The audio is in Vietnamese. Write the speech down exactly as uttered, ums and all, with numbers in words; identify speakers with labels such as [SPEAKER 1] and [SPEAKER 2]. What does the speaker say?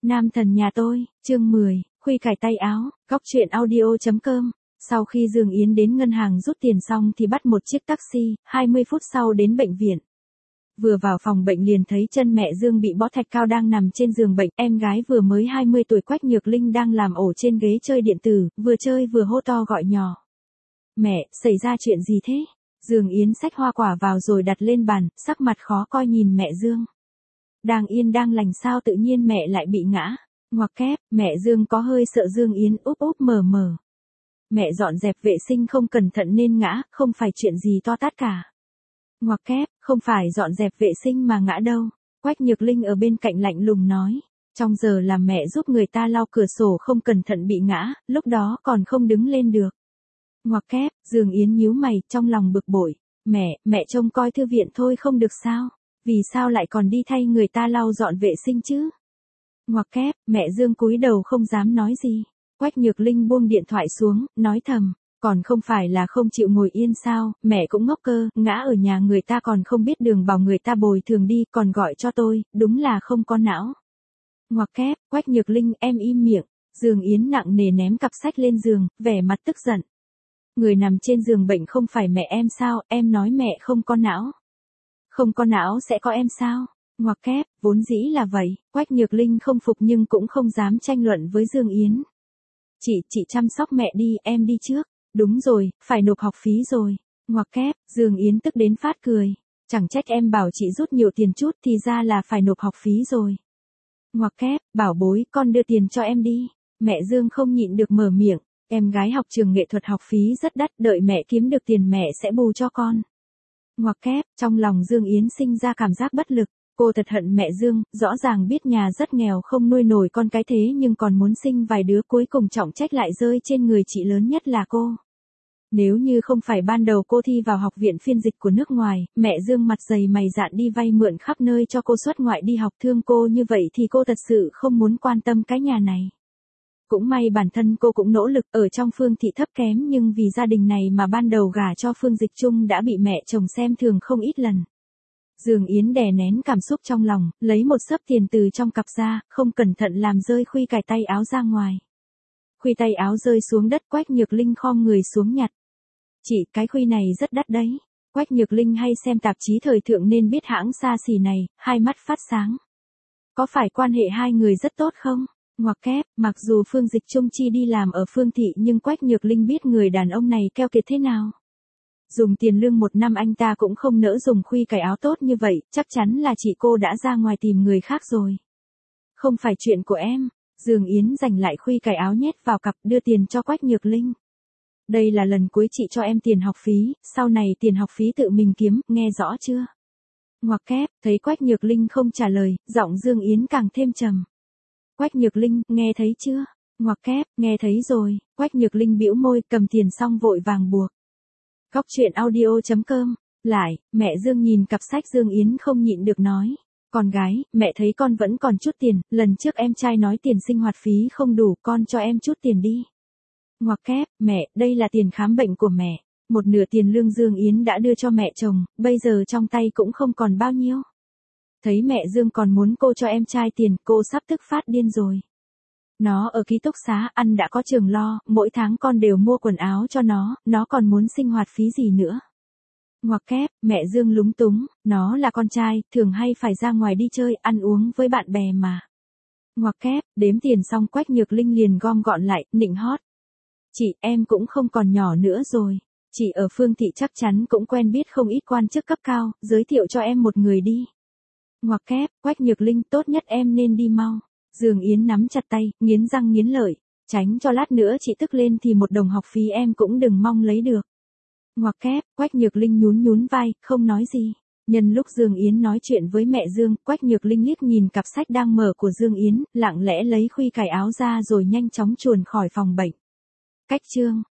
[SPEAKER 1] Nam thần nhà tôi, chương mười, khuy cải tay áo, góc truyện audio.com. Sau khi Dương Yến đến ngân hàng rút tiền xong thì bắt một chiếc taxi, hai mươi phút sau đến bệnh viện. Vừa vào phòng bệnh liền thấy chân mẹ Dương bị bó thạch cao đang nằm trên giường bệnh, em gái vừa mới hai mươi tuổi Quách Nhược Linh đang làm ổ trên ghế chơi điện tử, vừa chơi vừa hô to gọi nhỏ. Mẹ, xảy ra chuyện gì thế? Dương Yến xách hoa quả vào rồi đặt lên bàn, sắc mặt khó coi nhìn mẹ Dương. Đang yên đang lành sao tự nhiên mẹ lại bị ngã. Ngoặc kép, mẹ Dương có hơi sợ Dương Yến úp úp mờ mờ. Mẹ dọn dẹp vệ sinh không cẩn thận nên ngã, không phải chuyện gì to tát cả. Ngoặc kép, không phải dọn dẹp vệ sinh mà ngã đâu. Quách Nhược Linh ở bên cạnh lạnh lùng nói. Trong giờ làm mẹ giúp người ta lau cửa sổ không cẩn thận bị ngã, lúc đó còn không đứng lên được. Ngoặc kép, Dương Yến nhíu mày, trong lòng bực bội. Mẹ, mẹ trông coi thư viện thôi không được sao? Vì sao lại còn đi thay người ta lau dọn vệ sinh chứ? Ngoặc kép, mẹ Dương cúi đầu không dám nói gì. Quách Nhược Linh buông điện thoại xuống, nói thầm, còn không phải là không chịu ngồi yên sao, mẹ cũng ngốc cơ, ngã ở nhà người ta còn không biết đường bảo người ta bồi thường đi, còn gọi cho tôi, đúng là không có não. Ngoặc kép, Quách Nhược Linh em im miệng, Dương Yến nặng nề ném cặp sách lên giường, vẻ mặt tức giận. Người nằm trên giường bệnh không phải mẹ em sao, em nói mẹ không có não. Không có não sẽ có em sao? Ngoặc kép, vốn dĩ là vậy, Quách Nhược Linh không phục nhưng cũng không dám tranh luận với Dương Yến. Chị, chị chăm sóc mẹ đi, em đi trước. Đúng rồi, phải nộp học phí rồi. Ngoặc kép, Dương Yến tức đến phát cười. Chẳng trách em bảo chị rút nhiều tiền chút thì ra là phải nộp học phí rồi. Ngoặc kép, bảo bối, con đưa tiền cho em đi. Mẹ Dương không nhịn được mở miệng. Em gái học trường nghệ thuật học phí rất đắt, đợi mẹ kiếm được tiền mẹ sẽ bù cho con. Ngoặc kép, trong lòng Dương Yến sinh ra cảm giác bất lực. Cô thật hận mẹ Dương, rõ ràng biết nhà rất nghèo không nuôi nổi con cái thế nhưng còn muốn sinh vài đứa, cuối cùng trọng trách lại rơi trên người chị lớn nhất là cô. Nếu như không phải ban đầu cô thi vào học viện phiên dịch của nước ngoài, mẹ Dương mặt dày mày dạn đi vay mượn khắp nơi cho cô xuất ngoại đi học thương cô như vậy thì cô thật sự không muốn quan tâm cái nhà này. Cũng may bản thân cô cũng nỗ lực ở trong Phương Thị thấp kém nhưng vì gia đình này mà ban đầu gả cho Phương Dịch Trung đã bị mẹ chồng xem thường không ít lần. Dương Yến đè nén cảm xúc trong lòng, lấy một xấp tiền từ trong cặp ra, không cẩn thận làm rơi khuy cài tay áo ra ngoài. Khuy tay áo rơi xuống đất, Quách Nhược Linh khom người xuống nhặt. Chị, cái khuy này rất đắt đấy. Quách Nhược Linh hay xem tạp chí thời thượng nên biết hãng xa xỉ này, hai mắt phát sáng. Có phải quan hệ hai người rất tốt không? Ngoặc kép, mặc dù Phương Dịch Trung chi đi làm ở Phương Thị nhưng Quách Nhược Linh biết người đàn ông này keo kiệt thế nào. Dùng tiền lương một năm anh ta cũng không nỡ dùng khuy cài áo tốt như vậy, chắc chắn là chị cô đã ra ngoài tìm người khác rồi. Không phải chuyện của em. Dương Yến giành lại khuy cài áo nhét vào cặp đưa tiền cho Quách Nhược Linh. Đây là lần cuối chị cho em tiền học phí, sau này tiền học phí tự mình kiếm, nghe rõ chưa? Ngoặc kép, thấy Quách Nhược Linh không trả lời, giọng Dương Yến càng thêm trầm. Quách Nhược Linh, nghe thấy chưa? Ngoặc kép, nghe thấy rồi. Quách Nhược Linh bĩu môi, cầm tiền xong vội vàng buộc. Góc truyện audio.com. Lại, mẹ Dương nhìn cặp sách Dương Yến không nhịn được nói. Con gái, mẹ thấy con vẫn còn chút tiền, lần trước em trai nói tiền sinh hoạt phí không đủ, con cho em chút tiền đi. Ngoặc kép, mẹ, đây là tiền khám bệnh của mẹ. Một nửa tiền lương Dương Yến đã đưa cho mẹ chồng, bây giờ trong tay cũng không còn bao nhiêu. Thấy mẹ Dương còn muốn cô cho em trai tiền, cô sắp tức phát điên rồi. Nó ở ký túc xá, ăn đã có trường lo, mỗi tháng con đều mua quần áo cho nó, nó còn muốn sinh hoạt phí gì nữa. Ngoặc kép, mẹ Dương lúng túng, nó là con trai, thường hay phải ra ngoài đi chơi, ăn uống với bạn bè mà. Ngoặc kép, đếm tiền xong Quách Nhược Linh liền gom gọn lại, nịnh hót. Chị, em cũng không còn nhỏ nữa rồi. Chị ở Phương Thị chắc chắn cũng quen biết không ít quan chức cấp cao, giới thiệu cho em một người đi. Ngoặc kép, Quách Nhược Linh, tốt nhất em nên đi mau. Dương Yến nắm chặt tay, nghiến răng nghiến lợi, tránh cho lát nữa chị tức lên thì một đồng học phí em cũng đừng mong lấy được. Ngoặc kép, Quách Nhược Linh nhún nhún vai, không nói gì. Nhân lúc Dương Yến nói chuyện với mẹ Dương, Quách Nhược Linh liếc nhìn cặp sách đang mở của Dương Yến, lặng lẽ lấy khuy cài áo ra rồi nhanh chóng chuồn khỏi phòng bệnh. Cách chương